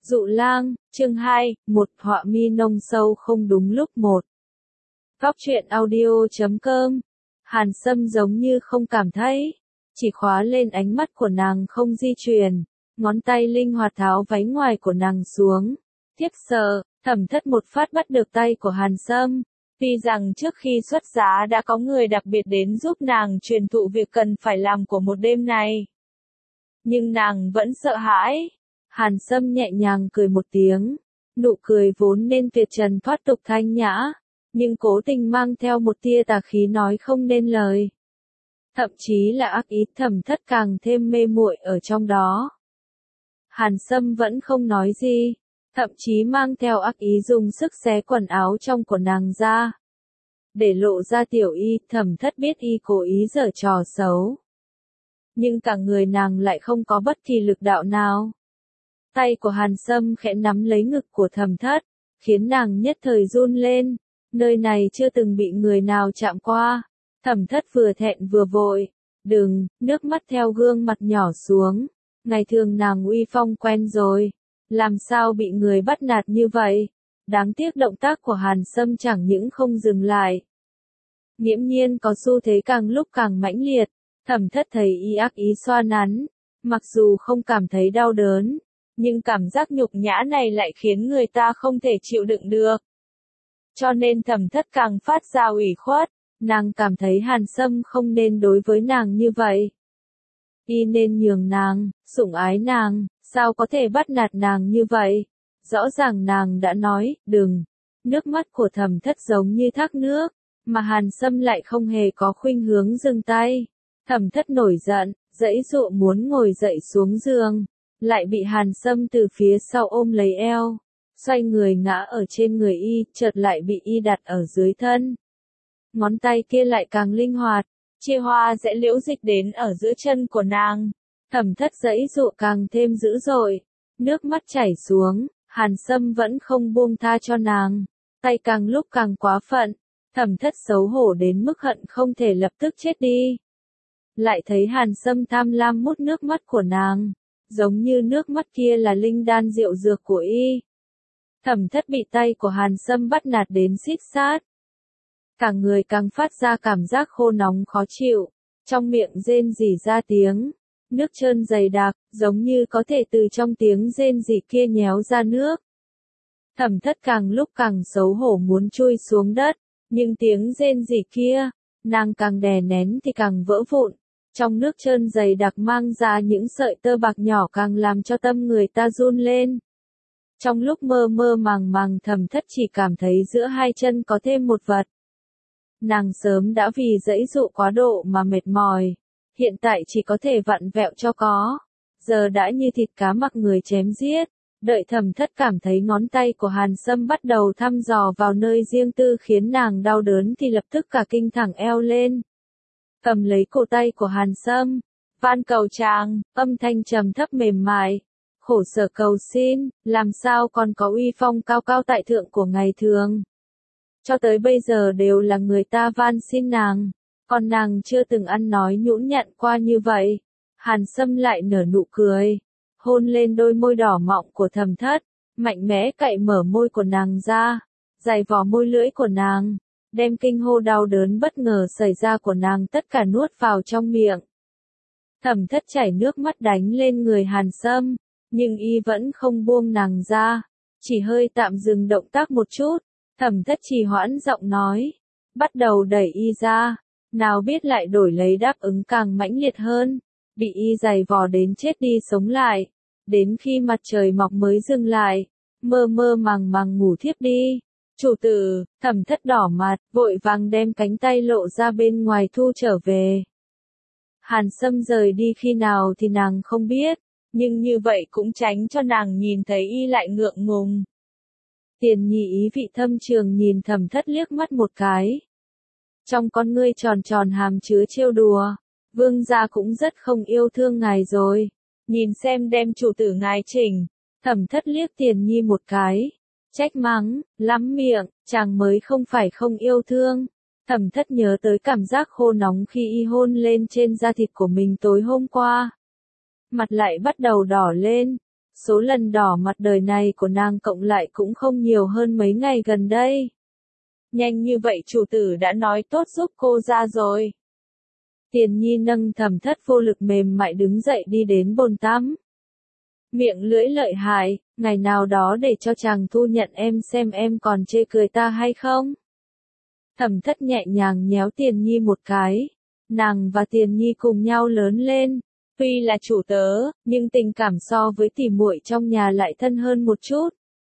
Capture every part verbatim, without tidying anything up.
Dụ lang, chương hai, một họa mi nông sâu không đúng lúc một. Góc truyện audio chấm com. Hàn Sâm giống như không cảm thấy, chỉ khóa lên ánh mắt của nàng không di chuyển, ngón tay linh hoạt tháo váy ngoài của nàng xuống. Tiếc sợ, Thẩm Thất một phát bắt được tay của Hàn Sâm. Tuy rằng trước khi xuất giá đã có người đặc biệt đến giúp nàng truyền thụ việc cần phải làm của một đêm này, nhưng nàng vẫn sợ hãi. Hàn Sâm nhẹ nhàng cười một tiếng, nụ cười vốn nên tuyệt trần thoát tục thanh nhã, nhưng cố tình mang theo một tia tà khí nói không nên lời. Thậm chí là ác ý. Thẩm Thất càng thêm mê muội ở trong đó. Hàn Sâm vẫn không nói gì, thậm chí mang theo ác ý dùng sức xé quần áo trong của nàng ra, để lộ ra tiểu y. Thẩm Thất biết y cố ý giở trò xấu, nhưng cả người nàng lại không có bất kỳ lực đạo nào. Tay của Hàn Sâm khẽ nắm lấy ngực của Thẩm Thất, khiến nàng nhất thời run lên, nơi này chưa từng bị người nào chạm qua. Thẩm Thất vừa thẹn vừa vội, đừng, nước mắt theo gương mặt nhỏ xuống, ngày thường nàng uy phong quen rồi, làm sao bị người bắt nạt như vậy. Đáng tiếc động tác của Hàn Sâm chẳng những không dừng lại, nghiễm nhiên có xu thế càng lúc càng mãnh liệt. Thẩm Thất thấy y ác ý xoa nắn, mặc dù không cảm thấy đau đớn, nhưng cảm giác nhục nhã này lại khiến người ta không thể chịu đựng được. Cho nên Thẩm Thất càng phát ra ủy khuất, nàng cảm thấy Hàn Sâm không nên đối với nàng như vậy. Y nên nhường nàng, sủng ái nàng, sao có thể bắt nạt nàng như vậy? Rõ ràng nàng đã nói, đừng. Nước mắt của Thẩm Thất giống như thác nước, mà Hàn Sâm lại không hề có khuynh hướng dừng tay. Thẩm Thất nổi giận, giãy giụa muốn ngồi dậy xuống giường, lại bị Hàn Sâm từ phía sau ôm lấy eo, xoay người ngã ở trên người y, chợt lại bị y đặt ở dưới thân. Ngón tay kia lại càng linh hoạt, chia hoa rẽ liễu dịch đến ở giữa chân của nàng. Thẩm Thất giãy giụa càng thêm dữ dội, nước mắt chảy xuống, Hàn Sâm vẫn không buông tha cho nàng, tay càng lúc càng quá phận. Thẩm Thất xấu hổ đến mức hận không thể lập tức chết đi. Lại thấy Hàn Sâm tham lam mút nước mắt của nàng, giống như nước mắt kia là linh đan diệu dược của y. Thẩm Thất bị tay của Hàn Sâm bắt nạt đến xít sát, cả người càng phát ra cảm giác khô nóng khó chịu, trong miệng rên rỉ ra tiếng nước trơn dày đặc, giống như có thể từ trong tiếng rên rỉ kia nhéo ra nước. Thẩm Thất càng lúc càng xấu hổ muốn chui xuống đất, nhưng tiếng rên rỉ kia, nàng càng đè nén thì càng vỡ vụn. Trong nước trơn dày đặc mang ra những sợi tơ bạc nhỏ càng làm cho tâm người ta run lên. Trong lúc mơ mơ màng màng Thẩm Thất chỉ cảm thấy giữa hai chân có thêm một vật. Nàng sớm đã vì giãy giụa quá độ mà mệt mỏi, hiện tại chỉ có thể vặn vẹo cho có. Giờ đã như thịt cá mặc người chém giết. Đợi Thẩm Thất cảm thấy ngón tay của Hàn Sâm bắt đầu thăm dò vào nơi riêng tư khiến nàng đau đớn thì lập tức cả kinh thẳng eo lên, cầm lấy cổ tay của Hàn Sâm, van cầu chàng, âm thanh trầm thấp mềm mại, khổ sở cầu xin, làm sao còn có uy phong cao cao tại thượng của ngày thường. Cho tới bây giờ đều là người ta van xin nàng, còn nàng chưa từng ăn nói nhũn nhặn qua như vậy. Hàn Sâm lại nở nụ cười, hôn lên đôi môi đỏ mọng của Thẩm Thất, mạnh mẽ cạy mở môi của nàng ra, giày vò môi lưỡi của nàng, đem kinh hô đau đớn bất ngờ xảy ra của nàng tất cả nuốt vào trong miệng. Thẩm Thất chảy nước mắt đánh lên người Hàn Sâm, nhưng y vẫn không buông nàng ra, chỉ hơi tạm dừng động tác một chút. Thẩm Thất trì hoãn giọng nói, bắt đầu đẩy y ra, nào biết lại đổi lấy đáp ứng càng mãnh liệt hơn, bị y giày vò đến chết đi sống lại, đến khi mặt trời mọc mới dừng lại, mơ mơ màng màng ngủ thiếp đi. Chủ tử, Thẩm Thất đỏ mặt, vội vàng đem cánh tay lộ ra bên ngoài thu trở về. Hàn Sâm rời đi khi nào thì nàng không biết, nhưng như vậy cũng tránh cho nàng nhìn thấy y lại ngượng ngùng. Tiền Nhi ý vị thâm trường nhìn Thẩm Thất liếc mắt một cái, trong con ngươi tròn tròn hàm chứa trêu đùa, vương gia cũng rất không yêu thương ngài rồi, nhìn xem đem chủ tử ngài chỉnh. Thẩm Thất liếc Tiền Nhi một cái, trách mắng, lắm miệng, chàng mới không phải không yêu thương. Thẩm Thất nhớ tới cảm giác khô nóng khi y hôn lên trên da thịt của mình tối hôm qua, mặt lại bắt đầu đỏ lên, số lần đỏ mặt đời này của nàng cộng lại cũng không nhiều hơn mấy ngày gần đây. Nhanh như vậy chủ tử đã nói tốt giúp cô ra rồi. Tiền Nhi nâng Thẩm Thất vô lực mềm mại đứng dậy đi đến bồn tắm. Miệng lưỡi lợi hại, ngày nào đó để cho chàng thu nhận em xem em còn chê cười ta hay không. Thẩm Thất nhẹ nhàng nhéo Tiền Nhi một cái. Nàng và Tiền Nhi cùng nhau lớn lên. Tuy là chủ tớ, nhưng tình cảm so với tỉ muội trong nhà lại thân hơn một chút.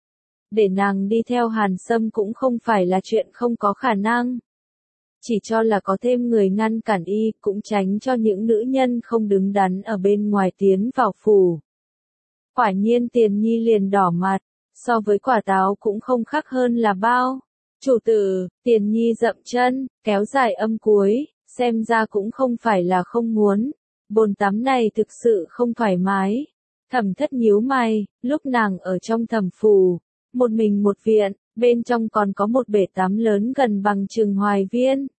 Để nàng đi theo Hàn Sâm cũng không phải là chuyện không có khả năng. Chỉ cho là có thêm người ngăn cản y, cũng tránh cho những nữ nhân không đứng đắn ở bên ngoài tiến vào phủ. Quả nhiên Tiền Nhi liền đỏ mặt, so với quả táo cũng không khác hơn là bao. Chủ tử, Tiền Nhi dậm chân, kéo dài âm cuối, xem ra cũng không phải là không muốn. Bồn tắm này thực sự không thoải mái. Thẩm Thất nhíu mày, lúc nàng ở trong thẩm phủ, một mình một viện, bên trong còn có một bể tắm lớn gần bằng chừng Hoài Viên.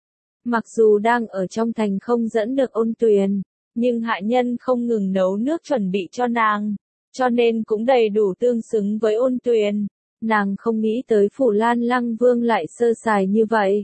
Mặc dù đang ở trong thành không dẫn được Ôn Tuyền, nhưng hạ nhân không ngừng nấu nước chuẩn bị cho nàng, cho nên cũng đầy đủ tương xứng với Ôn Tuyền. Nàng không nghĩ tới phủ Lan Lăng Vương lại sơ sài như vậy.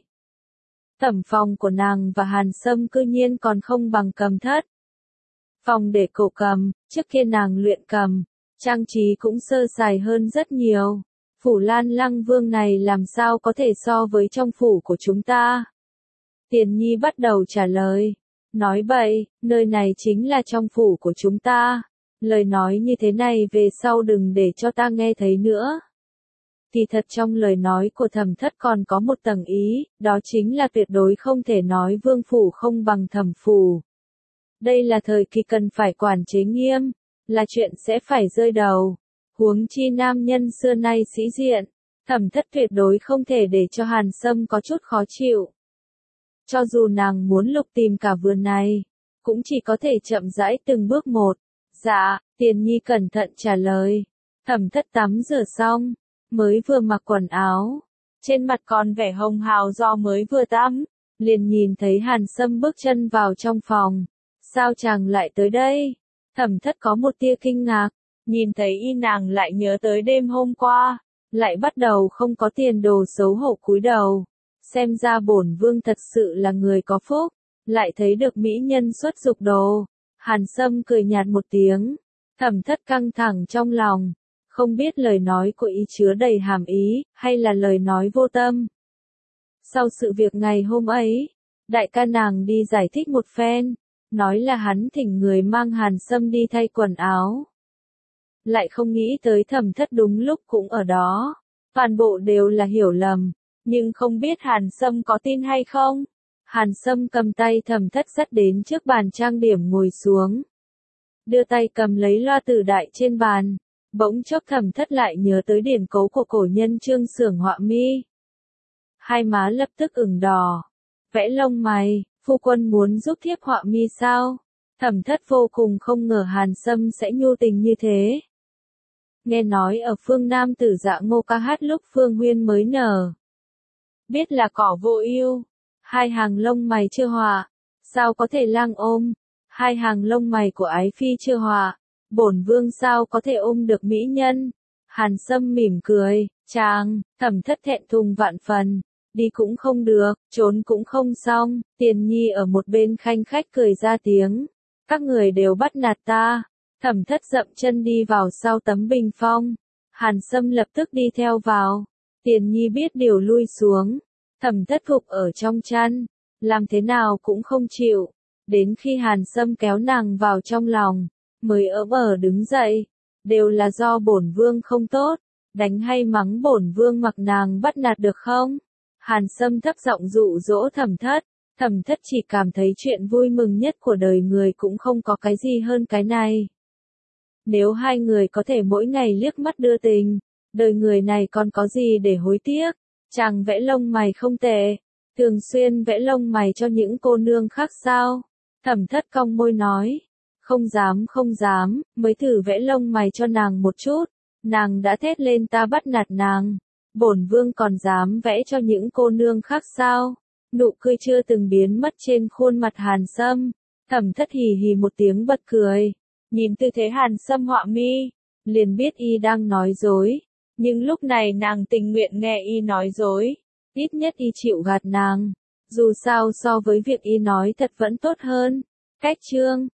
Tẩm phòng của nàng và Hàn Sâm cư nhiên còn không bằng Cầm Thất. Phòng để cổ cầm, trước kia nàng luyện cầm, trang trí cũng sơ sài hơn rất nhiều. Phủ Lan Lăng Vương này làm sao có thể so với trong phủ của chúng ta? Tiền Nhi bắt đầu trả lời. Nói bậy, nơi này chính là trong phủ của chúng ta. Lời nói như thế này về sau đừng để cho ta nghe thấy nữa. Thì thật trong lời nói của Thẩm Thất còn có một tầng ý, đó chính là tuyệt đối không thể nói vương phủ không bằng thẩm phủ. Đây là thời kỳ cần phải quản chế nghiêm, là chuyện sẽ phải rơi đầu. Huống chi nam nhân xưa nay sĩ diện, Thẩm Thất tuyệt đối không thể để cho Hàn Sâm có chút khó chịu. Cho dù nàng muốn lục tìm cả vườn này, cũng chỉ có thể chậm rãi từng bước một. Dạ, Tiền Nhi cẩn thận trả lời. Thẩm Thất tắm rửa xong, mới vừa mặc quần áo, trên mặt còn vẻ hồng hào do mới vừa tắm, liền nhìn thấy Hàn Sâm bước chân vào trong phòng. Sao chàng lại tới đây? Thẩm Thất có một tia kinh ngạc, nhìn thấy y nàng lại nhớ tới đêm hôm qua, lại bắt đầu không có tiền đồ xấu hổ cúi đầu. Xem ra bổn vương thật sự là người có phúc, lại thấy được mỹ nhân xuất dục đồ. Hàn Sâm cười nhạt một tiếng, Thẩm Thất căng thẳng trong lòng, không biết lời nói của y chứa đầy hàm ý, hay là lời nói vô tâm. Sau sự việc ngày hôm ấy, đại ca nàng đi giải thích một phen, nói là hắn thỉnh người mang Hàn Sâm đi thay quần áo. Lại không nghĩ tới Thẩm Thất đúng lúc cũng ở đó, toàn bộ đều là hiểu lầm, nhưng không biết Hàn Sâm có tin hay không. Hàn Sâm cầm tay Thẩm Thất dắt đến trước bàn trang điểm ngồi xuống. Đưa tay cầm lấy loa tử đại trên bàn, bỗng chốc Thẩm Thất lại nhớ tới điển cố của cổ nhân Trương Xưởng họa mi. Hai má lập tức ửng đỏ, vẽ lông mày, phu quân muốn giúp thiếp họa mi sao? Thẩm Thất vô cùng không ngờ Hàn Sâm sẽ nhu tình như thế. Nghe nói ở phương Nam Tử Dạ Ngô ca hát lúc Phương Huyên mới nở. Biết là cỏ vô ưu, hai hàng lông mày chưa họa, sao có thể lang ôm? Hai hàng lông mày của ái phi chưa họa, bổn vương sao có thể ôm được mỹ nhân? Hàn Sâm mỉm cười, chàng, Thẩm Thất thẹn thùng vạn phần, đi cũng không được, trốn cũng không xong. Tiền Nhi ở một bên khanh khách cười ra tiếng, các người đều bắt nạt ta. Thẩm Thất dậm chân đi vào sau tấm bình phong, Hàn Sâm lập tức đi theo vào. Tiền Nhi biết điều lui xuống, Thẩm Thất gục ở trong chăn, làm thế nào cũng không chịu, đến khi Hàn Sâm kéo nàng vào trong lòng, mới ỡm ở đứng dậy, đều là do bổn vương không tốt, đánh hay mắng bổn vương mặc nàng bắt nạt được không? Hàn Sâm thấp giọng dụ dỗ Thẩm Thất, Thẩm Thất chỉ cảm thấy chuyện vui mừng nhất của đời người cũng không có cái gì hơn cái này. Nếu hai người có thể mỗi ngày liếc mắt đưa tình, đời người này còn có gì để hối tiếc? Chàng vẽ lông mày không tệ, thường xuyên vẽ lông mày cho những cô nương khác sao? Thẩm Thất cong môi nói, không dám không dám, mới thử vẽ lông mày cho nàng một chút, nàng đã thét lên ta bắt nạt nàng, bổn vương còn dám vẽ cho những cô nương khác sao? Nụ cười chưa từng biến mất trên khuôn mặt Hàn Sâm, Thẩm Thất hì hì một tiếng bật cười, nhìn tư thế Hàn Sâm họa mi, liền biết y đang nói dối. Nhưng lúc này nàng tình nguyện nghe y nói dối. Ít nhất y chịu gạt nàng. Dù sao so với việc y nói thật vẫn tốt hơn. Cách chương